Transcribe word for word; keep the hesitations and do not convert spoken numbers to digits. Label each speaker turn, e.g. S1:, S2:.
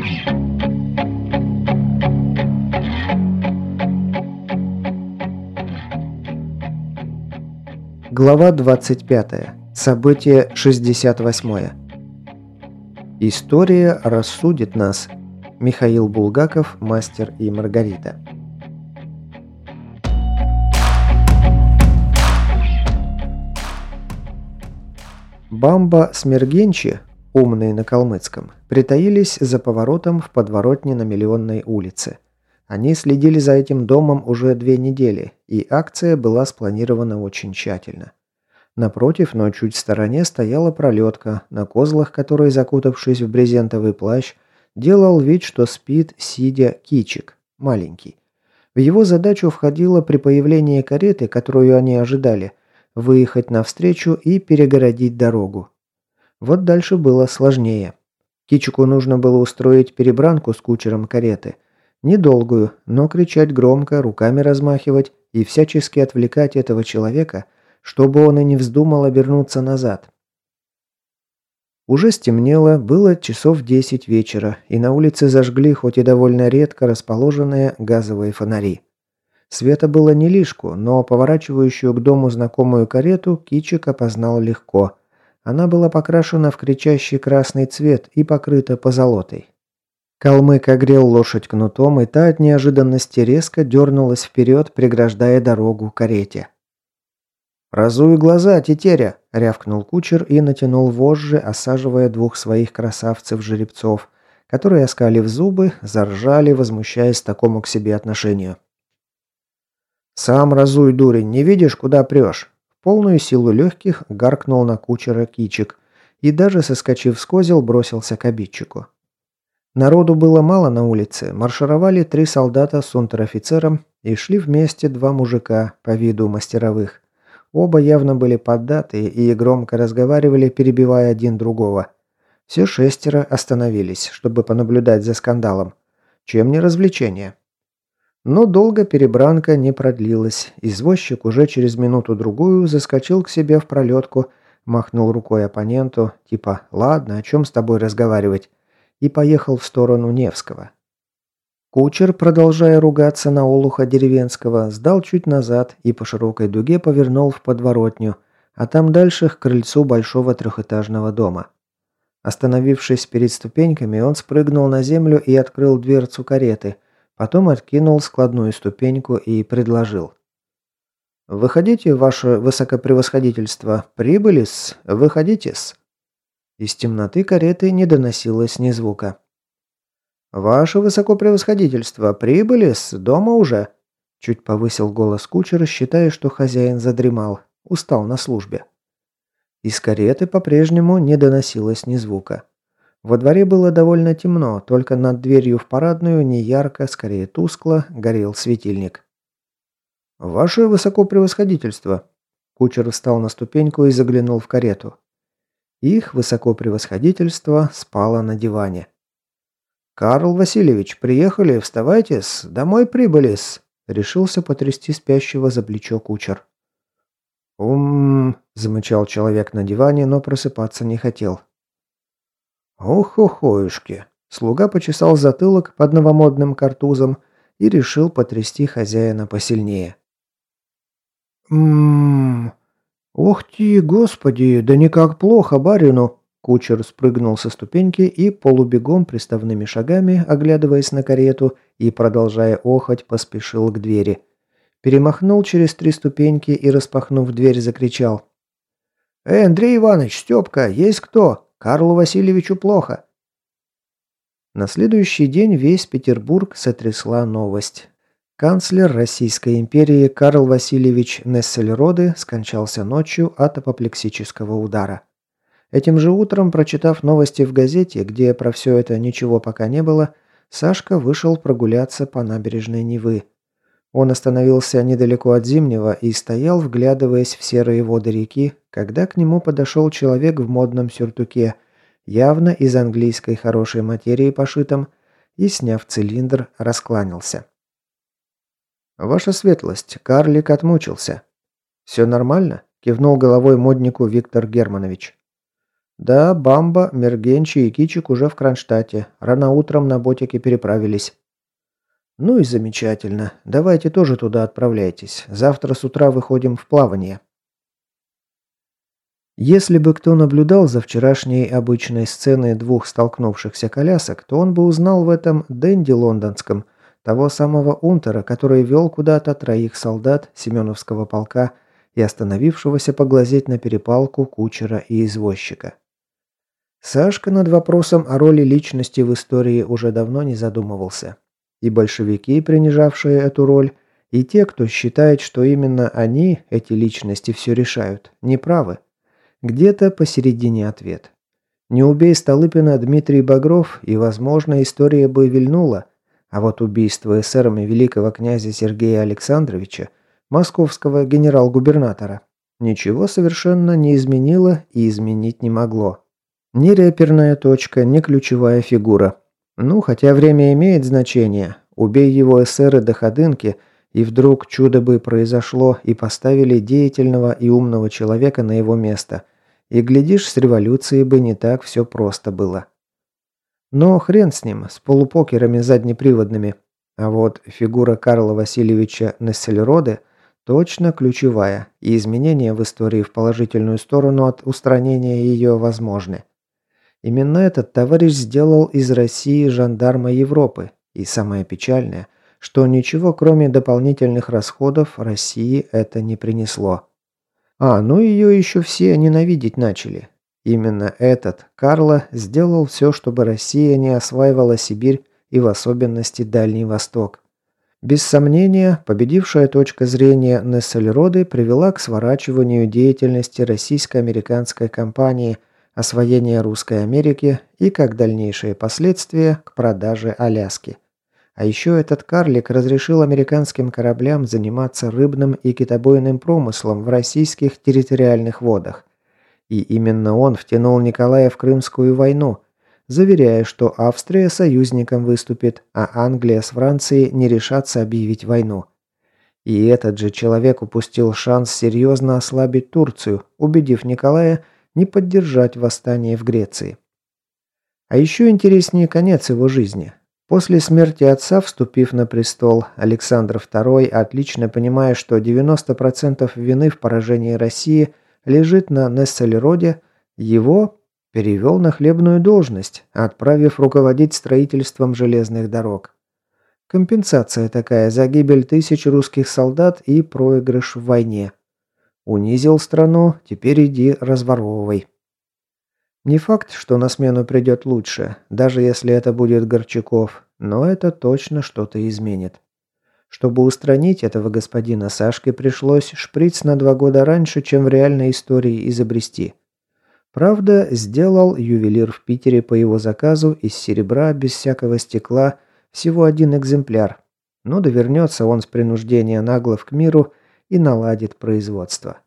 S1: Глава двадцать пятая. Событие шестьдесят восьмое. История рассудит нас. Михаил Булгаков, Мастер и Маргарита. Бамба с Мергенчи, умные на калмыцком, притаились за поворотом в подворотне на Миллионной улице. Они следили за этим домом уже две недели, и акция была спланирована очень тщательно. Напротив, но чуть в стороне, стояла пролетка, на козлах которой, закутавшись в брезентовый плащ, делал вид, что спит, сидя, Кичик, маленький. В его задачу входило при появлении кареты, которую они ожидали, выехать навстречу и перегородить дорогу. Вот дальше было сложнее. Кичику нужно было устроить перебранку с кучером кареты. Недолгую, но кричать громко, руками размахивать и всячески отвлекать этого человека, чтобы он и не вздумал обернуться назад. Уже стемнело, было часов десять вечера, и на улице зажгли хоть и довольно редко расположенные газовые фонари. Света было не лишку, но поворачивающую к дому знакомую карету Кичик опознал легко. Она была покрашена в кричащий красный цвет и покрыта позолотой. Калмык огрел лошадь кнутом, и та от неожиданности резко дернулась вперед, преграждая дорогу карете. «Разуй глаза, тетеря!» – рявкнул кучер и натянул вожжи, осаживая двух своих красавцев-жеребцов, которые, оскалив зубы, заржали, возмущаясь такому к себе отношению. «Сам разуй, дурень, не видишь, куда прешь?» В полную силу легких гаркнул на кучера Кичик и, даже соскочив с козел, бросился к обидчику. Народу было мало на улице, маршировали три солдата с унтер-офицером и шли вместе два мужика по виду мастеровых. Оба явно были поддатые и громко разговаривали, перебивая один другого. Все шестеро остановились, чтобы понаблюдать за скандалом. Чем не развлечение? Но долго перебранка не продлилась. Извозчик уже через минуту-другую заскочил к себе в пролетку, махнул рукой оппоненту, типа «Ладно, о чем с тобой разговаривать?» и поехал в сторону Невского. Кучер, продолжая ругаться на олуха деревенского, сдал чуть назад и по широкой дуге повернул в подворотню, а там дальше к крыльцу большого трехэтажного дома. Остановившись перед ступеньками, он спрыгнул на землю и открыл дверцу кареты, потом откинул складную ступеньку и предложил. «Выходите, ваше высокопревосходительство, прибыли-с, выходите-с». Из темноты кареты не доносилось ни звука. «Ваше высокопревосходительство, прибыли с дома уже?» Чуть повысил голос кучера, считая, что хозяин задремал, устал на службе. Из кареты по-прежнему не доносилось ни звука. Во дворе было довольно темно, только над дверью в парадную неярко, скорее тускло, горел светильник. «Ваше высокопревосходительство!» Кучер встал на ступеньку и заглянул в карету. Их высокопревосходительство спало на диване. «Карл Васильевич, приехали, вставайте-с, домой прибыли-с», решился потрясти спящего за плечо кучер. «Ум...» – замычал человек на диване, но просыпаться не хотел. «Ох-охоюшки!» – слуга почесал затылок под новомодным картузом и решил потрясти хозяина посильнее. «М-м-м... Ох ты, господи, да никак плохо барину!» Кучер спрыгнул со ступеньки и полубегом приставными шагами, оглядываясь на карету и продолжая охать, поспешил к двери. Перемахнул через три ступеньки и, распахнув дверь, закричал. «Эй, Андрей Иванович, Степка, есть кто? Карлу Васильевичу плохо!» На следующий день весь Петербург сотрясла новость. Канцлер Российской империи Карл Васильевич Нессельроде скончался ночью от апоплексического удара. Этим же утром, прочитав новости в газете, где про все это ничего пока не было, Сашка вышел прогуляться по набережной Невы. Он остановился недалеко от Зимнего и стоял, вглядываясь в серые воды реки, когда к нему подошел человек в модном сюртуке, явно из английской хорошей материи пошитом, и, сняв цилиндр, раскланялся. «Ваша светлость, карлик отмучился». «Все нормально?» – кивнул головой моднику Виктор Германович. Да, Бамба, Мергенчи и Кичик уже в Кронштадте. Рано утром на ботике переправились. Ну и замечательно. Давайте тоже туда отправляйтесь. Завтра с утра выходим в плавание. Если бы кто наблюдал за вчерашней обычной сценой двух столкнувшихся колясок, то он бы узнал в этом Дэнди лондонском, того самого унтера, который вел куда-то троих солдат Семеновского полка и остановившегося поглазеть на перепалку кучера и извозчика. Сашка над вопросом о роли личности в истории уже давно не задумывался. И большевики, принижавшие эту роль, и те, кто считает, что именно они, эти личности, все решают, неправы. Где-то посередине ответ. Не убей Столыпина Дмитрий Багров, и, возможно, история бы вильнула, а вот убийство эсерами великого князя Сергея Александровича, московского генерал-губернатора, ничего совершенно не изменило и изменить не могло. Ни реперная точка, ни ключевая фигура. Ну, хотя время имеет значение. Убей его эсеры до ходынки, и вдруг чудо бы произошло, и поставили деятельного и умного человека на его место. И, глядишь, с революцией бы не так все просто было. Но хрен с ним, с полупокерами заднеприводными. А вот фигура Карла Васильевича Нессельроде точно ключевая, и изменения в истории в положительную сторону от устранения ее возможны. Именно этот товарищ сделал из России жандарма Европы. И самое печальное, что ничего кроме дополнительных расходов России это не принесло. А, ну ее еще все ненавидеть начали. Именно этот, Карло, сделал все, чтобы Россия не осваивала Сибирь и в особенности Дальний Восток. Без сомнения, победившая точка зрения Нессельроды привела к сворачиванию деятельности российско-американской компании, освоения Русской Америки и, как дальнейшие последствия, к продаже Аляски. А еще этот карлик разрешил американским кораблям заниматься рыбным и китобойным промыслом в российских территориальных водах. И именно он втянул Николая в Крымскую войну, заверяя, что Австрия союзником выступит, а Англия с Францией не решатся объявить войну. И этот же человек упустил шанс серьезно ослабить Турцию, убедив Николая не поддержать восстание в Греции. А еще интереснее конец его жизни. После смерти отца, вступив на престол, Александр второй, отлично понимая, что девяносто процентов вины в поражении России лежит на Нессельроде, его перевел на хлебную должность, отправив руководить строительством железных дорог. Компенсация такая за гибель тысяч русских солдат и проигрыш в войне. Унизил страну, теперь иди разворовывай. Не факт, что на смену придет лучше, даже если это будет Горчаков, но это точно что-то изменит. Чтобы устранить этого господина Сашке, пришлось шприц на два года раньше, чем в реальной истории изобрести. Правда, сделал ювелир в Питере по его заказу из серебра без всякого стекла всего один экземпляр. Ну да вернется он с принуждения наглов к миру и наладит производство.